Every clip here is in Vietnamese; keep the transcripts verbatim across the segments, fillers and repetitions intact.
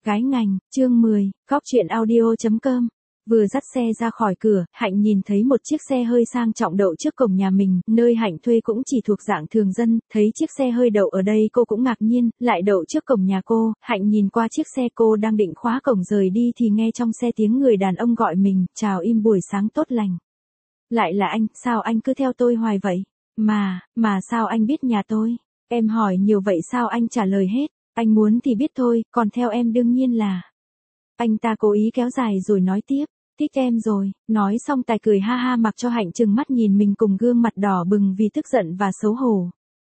Gái ngành, chương mười, Góc chuyện audio chấm com. Vừa dắt xe ra khỏi cửa, Hạnh nhìn thấy một chiếc xe hơi sang trọng đậu trước cổng nhà mình, nơi Hạnh thuê cũng chỉ thuộc dạng thường dân, thấy chiếc xe hơi đậu ở đây cô cũng ngạc nhiên, lại đậu trước cổng nhà cô, Hạnh nhìn qua chiếc xe cô đang định khóa cổng rời đi thì nghe trong xe tiếng người đàn ông gọi mình, chào im buổi sáng tốt lành. Lại là anh, sao anh cứ theo tôi hoài vậy? Mà, mà sao anh biết nhà tôi? Em hỏi nhiều vậy sao anh trả lời hết? Anh muốn thì biết thôi, còn theo em đương nhiên là. Anh ta cố ý kéo dài rồi nói tiếp, thích em rồi, nói xong Tài cười ha ha mặc cho Hạnh trừng mắt nhìn mình cùng gương mặt đỏ bừng vì tức giận và xấu hổ.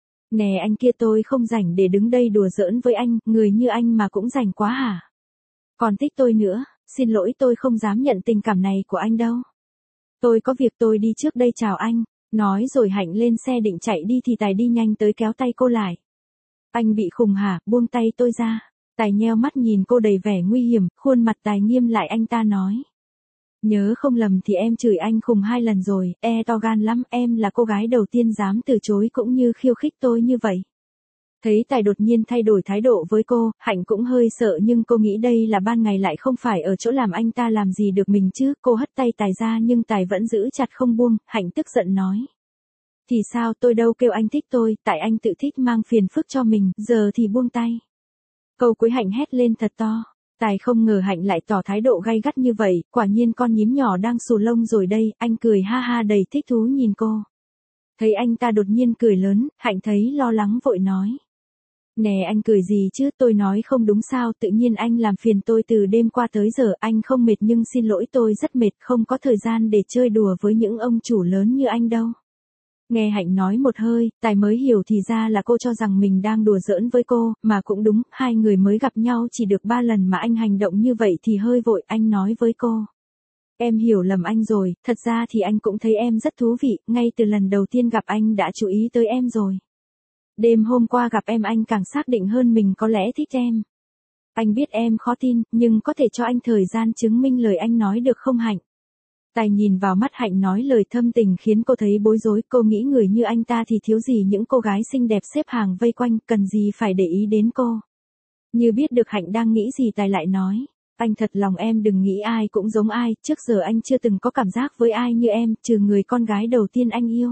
Nè anh kia tôi không rảnh để đứng đây đùa giỡn với anh, người như anh mà cũng rảnh quá hả? Còn thích tôi nữa, xin lỗi tôi không dám nhận tình cảm này của anh đâu. Tôi có việc tôi đi trước đây chào anh, nói rồi Hạnh lên xe định chạy đi thì Tài đi nhanh tới kéo tay cô lại. Anh bị khùng hả, buông tay tôi ra. Tài nheo mắt nhìn cô đầy vẻ nguy hiểm, khuôn mặt Tài nghiêm lại anh ta nói. Nhớ không lầm thì em chửi anh khùng hai lần rồi, e to gan lắm, em là cô gái đầu tiên dám từ chối cũng như khiêu khích tôi như vậy. Thấy Tài đột nhiên thay đổi thái độ với cô, Hạnh cũng hơi sợ nhưng cô nghĩ đây là ban ngày lại không phải ở chỗ làm anh ta làm gì được mình chứ, cô hất tay Tài ra nhưng Tài vẫn giữ chặt không buông, Hạnh tức giận nói. Thì sao tôi đâu kêu anh thích tôi, tại anh tự thích mang phiền phức cho mình, giờ thì buông tay. Câu cuối Hạnh hét lên thật to. Tài không ngờ Hạnh lại tỏ thái độ gay gắt như vậy, quả nhiên con nhím nhỏ đang xù lông rồi đây, anh cười ha ha đầy thích thú nhìn cô. Thấy anh ta đột nhiên cười lớn, Hạnh thấy lo lắng vội nói. Nè anh cười gì chứ, tôi nói không đúng sao, tự nhiên anh làm phiền tôi từ đêm qua tới giờ, anh không mệt nhưng xin lỗi tôi rất mệt, không có thời gian để chơi đùa với những ông chủ lớn như anh đâu. Nghe Hạnh nói một hơi, Tài mới hiểu thì ra là cô cho rằng mình đang đùa giỡn với cô, mà cũng đúng, hai người mới gặp nhau chỉ được ba lần mà anh hành động như vậy thì hơi vội, anh nói với cô. Em hiểu lầm anh rồi, thật ra thì anh cũng thấy em rất thú vị, ngay từ lần đầu tiên gặp anh đã chú ý tới em rồi. Đêm hôm qua gặp em anh càng xác định hơn mình có lẽ thích em. Anh biết em khó tin, nhưng có thể cho anh thời gian chứng minh lời anh nói được không Hạnh? Tài nhìn vào mắt Hạnh nói lời thâm tình khiến cô thấy bối rối, cô nghĩ người như anh ta thì thiếu gì những cô gái xinh đẹp xếp hàng vây quanh, cần gì phải để ý đến cô. Như biết được Hạnh đang nghĩ gì Tài lại nói, anh thật lòng em đừng nghĩ ai cũng giống ai, trước giờ anh chưa từng có cảm giác với ai như em, trừ người con gái đầu tiên anh yêu.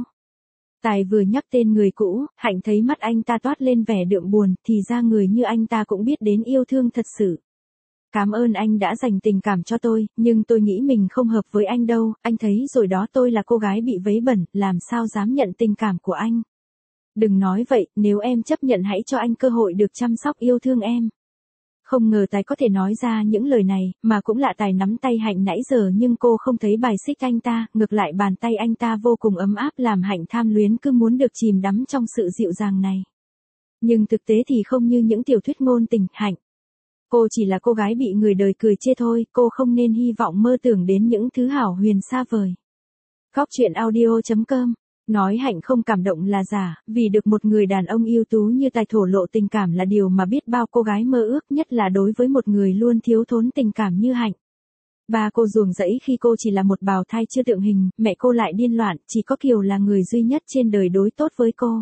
Tài vừa nhắc tên người cũ, Hạnh thấy mắt anh ta toát lên vẻ đượm buồn, thì ra người như anh ta cũng biết đến yêu thương thật sự. Cảm ơn anh đã dành tình cảm cho tôi, nhưng tôi nghĩ mình không hợp với anh đâu, anh thấy rồi đó tôi là cô gái bị vấy bẩn, làm sao dám nhận tình cảm của anh. Đừng nói vậy, nếu em chấp nhận hãy cho anh cơ hội được chăm sóc yêu thương em. Không ngờ Tài có thể nói ra những lời này, mà cũng lạ Tài nắm tay Hạnh nãy giờ nhưng cô không thấy bài xích anh ta, ngược lại bàn tay anh ta vô cùng ấm áp làm Hạnh tham luyến cứ muốn được chìm đắm trong sự dịu dàng này. Nhưng thực tế thì không như những tiểu thuyết ngôn tình, Hạnh. Cô chỉ là cô gái bị người đời cười chê thôi, cô không nên hy vọng mơ tưởng đến những thứ hảo huyền xa vời. Góc chuyện audio chấm com. Nói Hạnh không cảm động là giả, vì được một người đàn ông ưu tú như Tài thổ lộ tình cảm là điều mà biết bao cô gái mơ ước, nhất là đối với một người luôn thiếu thốn tình cảm như Hạnh. Ba cô ruồng rẫy khi cô chỉ là một bào thai chưa tượng hình, mẹ cô lại điên loạn, chỉ có Kiều là người duy nhất trên đời đối tốt với cô.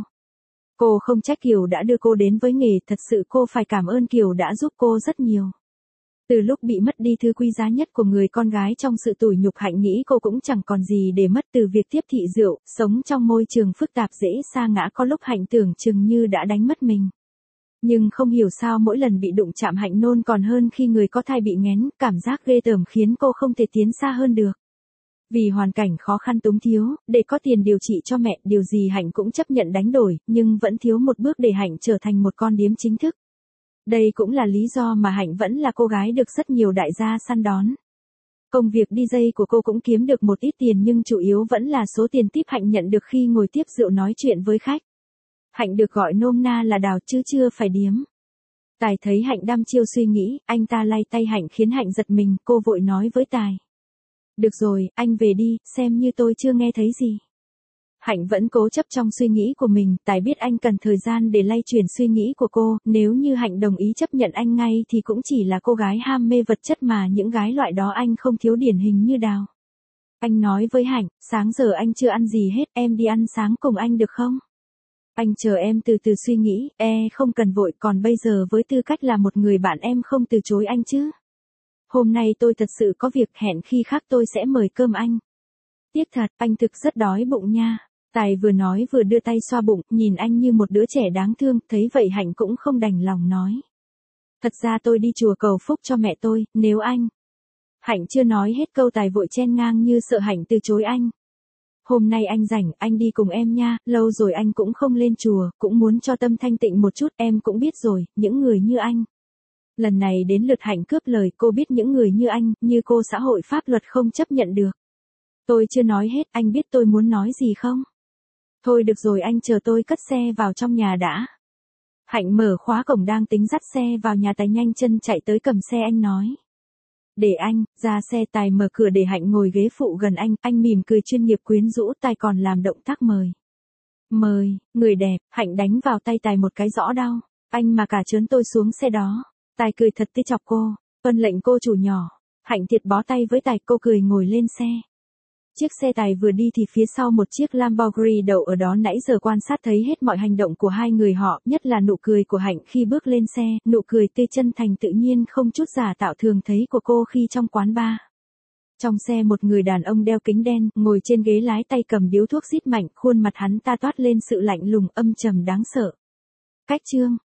Cô không trách Kiều đã đưa cô đến với nghề, thật sự cô phải cảm ơn Kiều đã giúp cô rất nhiều. Từ lúc bị mất đi thứ quý giá nhất của người con gái trong sự tủi nhục, Hạnh nghĩ cô cũng chẳng còn gì để mất, từ việc tiếp thị rượu, sống trong môi trường phức tạp dễ sa ngã, có lúc Hạnh tưởng chừng như đã đánh mất mình. Nhưng không hiểu sao mỗi lần bị đụng chạm Hạnh nôn còn hơn khi người có thai bị nghén, cảm giác ghê tởm khiến cô không thể tiến xa hơn được. Vì hoàn cảnh khó khăn túng thiếu, để có tiền điều trị cho mẹ, điều gì Hạnh cũng chấp nhận đánh đổi, nhưng vẫn thiếu một bước để Hạnh trở thành một con điếm chính thức. Đây cũng là lý do mà Hạnh vẫn là cô gái được rất nhiều đại gia săn đón. Công việc đi dây của cô cũng kiếm được một ít tiền nhưng chủ yếu vẫn là số tiền tip Hạnh nhận được khi ngồi tiếp rượu nói chuyện với khách. Hạnh được gọi nôm na là đào chứ chưa phải điếm. Tài thấy Hạnh đăm chiêu suy nghĩ, anh ta lay tay Hạnh khiến Hạnh giật mình, cô vội nói với Tài. Được rồi, anh về đi, xem như tôi chưa nghe thấy gì. Hạnh vẫn cố chấp trong suy nghĩ của mình, Tài biết anh cần thời gian để lay chuyển suy nghĩ của cô, nếu như Hạnh đồng ý chấp nhận anh ngay thì cũng chỉ là cô gái ham mê vật chất mà những gái loại đó anh không thiếu điển hình như Đào. Anh nói với Hạnh, sáng giờ anh chưa ăn gì hết, em đi ăn sáng cùng anh được không? Anh chờ em từ từ suy nghĩ, e không cần vội, còn bây giờ với tư cách là một người bạn em không từ chối anh chứ. Hôm nay tôi thật sự có việc, hẹn khi khác tôi sẽ mời cơm anh. Tiếc thật, anh thực rất đói bụng nha. Tài vừa nói vừa đưa tay xoa bụng, nhìn anh như một đứa trẻ đáng thương, thấy vậy Hạnh cũng không đành lòng nói. Thật ra tôi đi chùa cầu phúc cho mẹ tôi, nếu anh... Hạnh chưa nói hết câu Tài vội chen ngang như sợ Hạnh từ chối anh. Hôm nay anh rảnh, anh đi cùng em nha, lâu rồi anh cũng không lên chùa, cũng muốn cho tâm thanh tịnh một chút, em cũng biết rồi, những người như anh. Lần này đến lượt Hạnh cướp lời, cô biết những người như anh, như cô xã hội pháp luật không chấp nhận được. Tôi chưa nói hết, anh biết tôi muốn nói gì không? Thôi được rồi, anh chờ tôi cất xe vào trong nhà đã. Hạnh mở khóa cổng đang tính dắt xe vào nhà, Tài nhanh chân chạy tới cầm xe anh nói. Để anh, ra xe. Tài mở cửa để Hạnh ngồi ghế phụ gần anh, anh mỉm cười chuyên nghiệp quyến rũ, Tài còn làm động tác mời. Mời, người đẹp. Hạnh đánh vào tay Tài một cái rõ đau. Anh mà cả trớn tôi xuống xe đó. Tài cười thật tươi chọc cô. Tuân lệnh cô chủ nhỏ. Hạnh thiệt bó tay với Tài, cô cười ngồi lên xe. Chiếc xe Tài vừa đi thì phía sau một chiếc Lamborghini đậu ở đó, nãy giờ quan sát thấy hết mọi hành động của hai người họ, nhất là nụ cười của Hạnh khi bước lên xe, nụ cười tươi chân thành tự nhiên không chút giả tạo thường thấy của cô khi trong quán bar. Trong xe một người đàn ông đeo kính đen, ngồi trên ghế lái, tay cầm điếu thuốc rít mạnh, khuôn mặt hắn ta toát lên sự lạnh lùng âm trầm đáng sợ. Cách chương